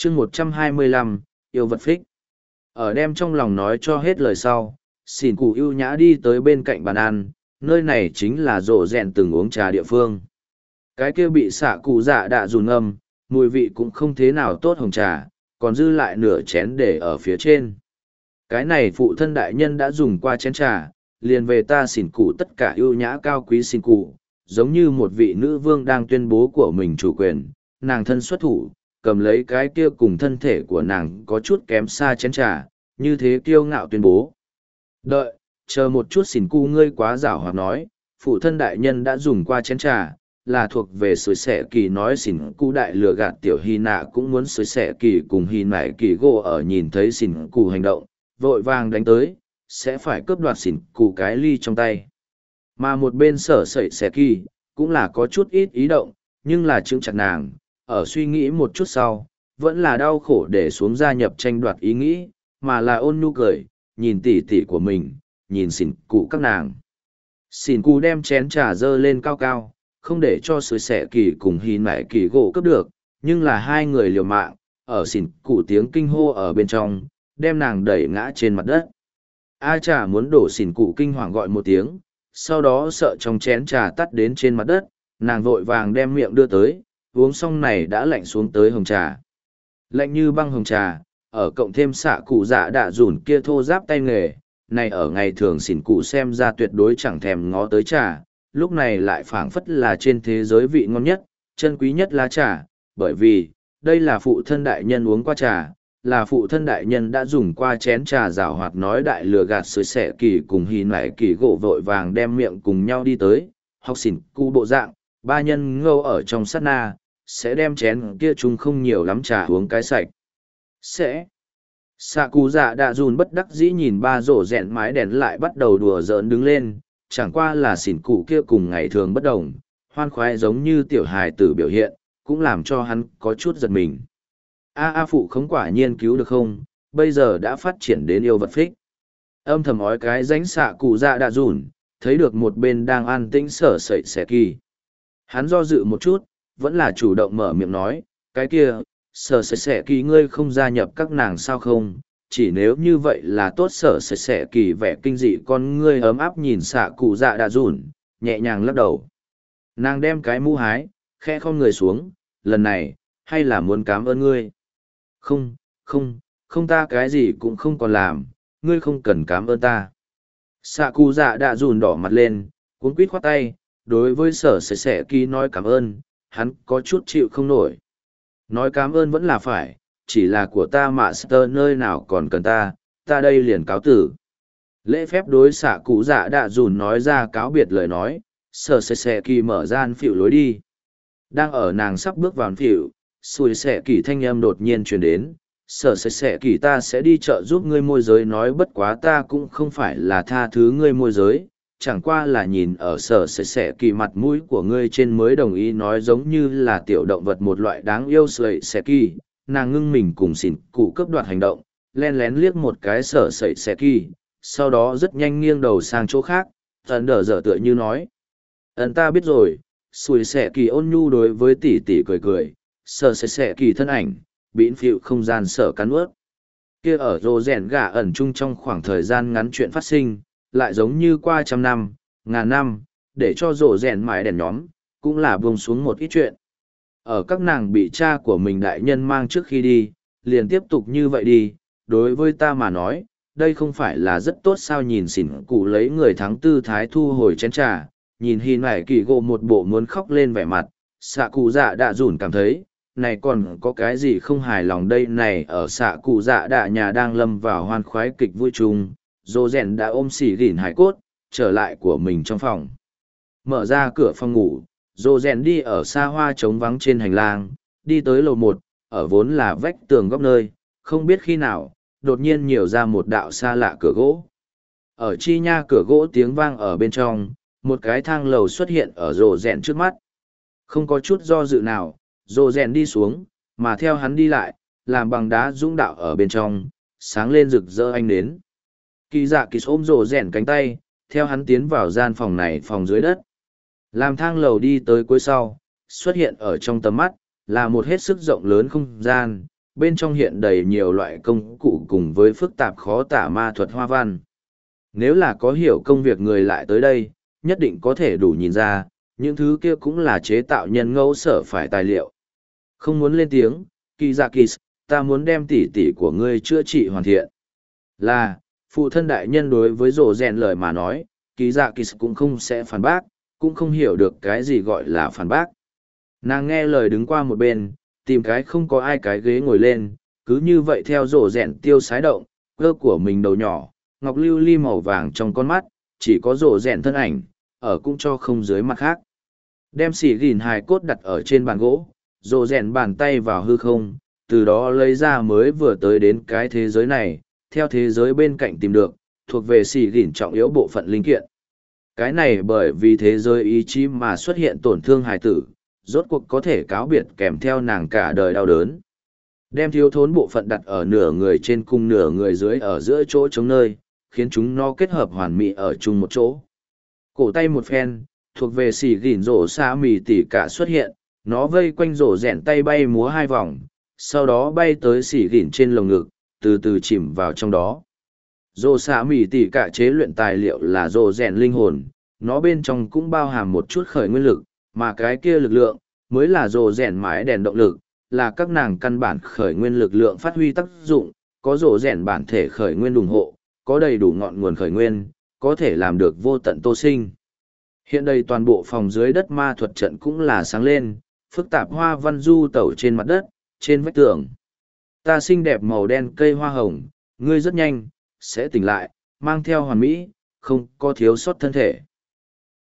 chương 125, yêu vật phích. Ở đem trong lòng nói cho hết lời sau, xỉn cụ ưu nhã đi tới bên cạnh bàn ăn, nơi này chính là rộ rẹn từng uống trà địa phương. Cái kia bị xạ cụ dạ đạ dùn ngâm, mùi vị cũng không thế nào tốt hồng trà, còn dư lại nửa chén để ở phía trên. Cái này phụ thân đại nhân đã dùng qua chén trà, liền về ta xỉn cụ tất cả ưu nhã cao quý xỉn cụ, giống như một vị nữ vương đang tuyên bố của mình chủ quyền, nàng thân xuất thủ, cầm lấy cái kia cùng thân thể của nàng có chút kém xa chén trà, như thế kiêu ngạo tuyên bố. Đợi, chờ một chút xỉn cụ ngươi quá giảo hoạt nói, phụ thân đại nhân đã dùng qua chén trà, là thuộc về sối xẻ kỳ nói xỉn cụ đại lừa gạt tiểu hy nạ cũng muốn sối xẻ kỳ cùng hy nải kỳ gỗ ở nhìn thấy xỉn cụ hành động, vội vàng đánh tới, sẽ phải cướp đoạt xỉn cụ cái ly trong tay. Mà một bên sở sẩy xẻ kỳ, cũng là có chút ít ý động, nhưng là chững chặt nàng, ở suy nghĩ một chút sau, vẫn là đau khổ để xuống gia nhập tranh đoạt ý nghĩ, mà là ôn nhu cười, nhìn tỉ tỉ của mình, nhìn xỉn cụ các nàng. Xỉn cụ đem chén trà dơ lên cao cao, không để cho sới xẻ kỳ cùng hy nải kỳ gỗ cướp được, nhưng là hai người liều mạng, ở xỉn cụ tiếng kinh hô ở bên trong, đem nàng đẩy ngã trên mặt đất. A trà muốn đổ xỉn cụ kinh hoàng gọi một tiếng, sau đó sợ trong chén trà tắt đến trên mặt đất, nàng vội vàng đem miệng đưa tới, uống xong này đã lạnh xuống tới hồng trà. Lạnh như băng hồng trà, ở cộng thêm xạ cụ dạ đạ dùn kia thô giáp tay nghề, này ở ngày thường xỉn cụ xem ra tuyệt đối chẳng thèm ngó tới trà, lúc này lại phảng phất là trên thế giới vị ngon nhất, chân quý nhất lá trà, bởi vì, đây là phụ thân đại nhân uống qua trà, là phụ thân đại nhân đã dùng qua chén trà rào hoạt nói đại lừa gạt sới xẻ kỳ cùng hì nải kỳ gỗ vội vàng đem miệng cùng nhau đi tới, học xỉn cụ bộ dạng, ba nhân ngâu ở trong sát na, sẽ đem chén kia chúng không nhiều lắm trà uống cái sạch. Sẽ. Xạ cụ dạ đạ dùn bất đắc dĩ nhìn ba rổ rẹn mái đèn lại bắt đầu đùa giỡn đứng lên, chẳng qua là xỉn cụ kia cùng ngày thường bất đồng, hoan khoái giống như tiểu hài tử biểu hiện, cũng làm cho hắn có chút giật mình. A phụ không quả nhiên cứu được không, bây giờ đã phát triển đến yêu vật phích. Âm thầm ói cái ránh xạ cụ dạ đạ dùn, thấy được một bên đang an tĩnh sở sẩy xẻ kỳ. Hắn do dự một chút, vẫn là chủ động mở miệng nói, cái kia, sở sẩy xẻ kỳ ngươi không gia nhập các nàng sao không, chỉ nếu như vậy là tốt. Sở sẩy xẻ kỳ vẻ kinh dị con ngươi ấm áp nhìn xạ cụ dạ đạ dùn, nhẹ nhàng lắc đầu. Nàng đem cái mũ hái, khe không người xuống, lần này, hay là muốn cảm ơn ngươi. Không ta cái gì cũng không còn làm, ngươi không cần cảm ơn ta. Xạ cụ dạ đạ dùn đỏ mặt lên, cuống quýt khoát tay, đối với sở sẻ sẻ kỳ nói cảm ơn, hắn có chút chịu không nổi. Nói cảm ơn vẫn là phải, chỉ là của ta mà Master nơi nào còn cần ta đây liền cáo tử. Lễ phép đối xạ cụ dạ đạ dùn nói ra cáo biệt lời nói, sở sẻ sẻ kỳ mở ra ăn phịu lối đi. Đang ở nàng sắp bước vào ăn phịu, xùi xẻ kỳ thanh âm đột nhiên truyền đến, sở sẻ sẻ kỳ ta sẽ đi chợ giúp ngươi môi giới nói bất quá ta cũng không phải là tha thứ ngươi môi giới, chẳng qua là nhìn ở sở sẻ sẻ kỳ mặt mũi của ngươi trên mới đồng ý nói giống như là tiểu động vật một loại đáng yêu sẩy sẻ kỳ, nàng ngưng mình cùng xỉn cụ cấp đoạt hành động, len lén liếc một cái sở sẩy sẻ kỳ, sau đó rất nhanh nghiêng đầu sang chỗ khác, thần đờ dở tựa như nói. Ta biết rồi, xùi xẻ kỳ ôn nhu đối với tỷ tỷ cười cười, sở sẻ sẻ kỳ thân ảnh, bĩn phịu không gian sở cắn ướt. Kia ở rô rèn gà ẩn chung trong khoảng thời gian ngắn chuyện phát sinh, lại giống như qua trăm năm, ngàn năm, để cho rô rèn mãi đèn nhóm, cũng là buông xuống một ít chuyện. Ở các nàng bị cha của mình đại nhân mang trước khi đi, liền tiếp tục như vậy đi, đối với ta mà nói, đây không phải là rất tốt sao nhìn xỉn cụ lấy người thắng tư thái thu hồi chén trà, nhìn hình này kỳ gộ một bộ muốn khóc lên vẻ mặt, xạ cụ dạ đã rủn cảm thấy, này còn có cái gì không hài lòng đây này ở xạ cụ dạ đạ nhà đang lâm vào hoan khoái kịch vui chung, dô rèn đã ôm xỉ gỉn hải cốt, trở lại của mình trong phòng. Mở ra cửa phòng ngủ, dô rèn đi ở xa hoa trống vắng trên hành lang, đi tới lầu một, ở vốn là vách tường góc nơi, không biết khi nào, đột nhiên nhiều ra một đạo xa lạ cửa gỗ. Ở chi nha cửa gỗ tiếng vang ở bên trong, một cái thang lầu xuất hiện ở rồ rèn trước mắt. Không có chút do dự nào, rồ rèn đi xuống, mà theo hắn đi lại, làm bằng đá dũng đạo ở bên trong, sáng lên rực rỡ ánh đến. Kỳ dạ kỳ ôm rồ rèn cánh tay, theo hắn tiến vào gian phòng này phòng dưới đất. Làm thang lầu đi tới cuối sau, xuất hiện ở trong tầm mắt, là một hết sức rộng lớn không gian, bên trong hiện đầy nhiều loại công cụ cùng với phức tạp khó tả ma thuật hoa văn. Nếu là có hiểu công việc người lại tới đây, nhất định có thể đủ nhìn ra, những thứ kia cũng là chế tạo nhân ngẫu sở phải tài liệu. Không muốn lên tiếng, Kizakis, ta muốn đem tỉ tỉ của ngươi chữa trị hoàn thiện. Là, phụ thân đại nhân đối với rồ rèn lời mà nói, Kizakis cũng không sẽ phản bác, cũng không hiểu được cái gì gọi là phản bác. Nàng nghe lời đứng qua một bên, tìm cái không có ai cái ghế ngồi lên, cứ như vậy theo rồ rèn tiêu sái động, cơ của mình đầu nhỏ, ngọc lưu ly màu vàng trong con mắt, chỉ có rồ rèn thân ảnh, ở cũng cho không dưới mặt khác. Đem xỉ gìn hài cốt đặt ở trên bàn gỗ, rồ rèn bàn tay vào hư không, từ đó lấy ra mới vừa tới đến cái thế giới này, theo thế giới bên cạnh tìm được, thuộc về xỉ gìn trọng yếu bộ phận linh kiện. Cái này bởi vì thế giới ý chí mà xuất hiện tổn thương hài tử, rốt cuộc có thể cáo biệt kèm theo nàng cả đời đau đớn. Đem thiếu thốn bộ phận đặt ở nửa người trên cùng nửa người dưới ở giữa chỗ trống nơi, khiến chúng nó kết hợp hoàn mỹ ở chung một chỗ. Cổ tay một phen, thuộc về xỉ gìn rổ xa mì tỉ cả xuất hiện, nó vây quanh rổ rèn tay bay múa hai vòng, sau đó bay tới xỉ gìn trên lồng ngực, từ từ chìm vào trong đó. Rổ xa mì tỉ cả chế luyện tài liệu là rổ rèn linh hồn, nó bên trong cũng bao hàm một chút khởi nguyên lực, mà cái kia lực lượng, mới là rổ rèn mái đèn động lực, là các nàng căn bản khởi nguyên lực lượng phát huy tác dụng, có rổ rèn bản thể khởi nguyên ủng hộ, có đầy đủ ngọn nguồn khởi nguyên, có thể làm được vô tận tô sinh. Hiện đây toàn bộ phòng dưới đất ma thuật trận cũng là sáng lên, phức tạp hoa văn du tẩu trên mặt đất, trên vách tường. Ta xinh đẹp màu đen cây hoa hồng, ngươi rất nhanh, sẽ tỉnh lại, mang theo hoàn mỹ, không có thiếu sót thân thể.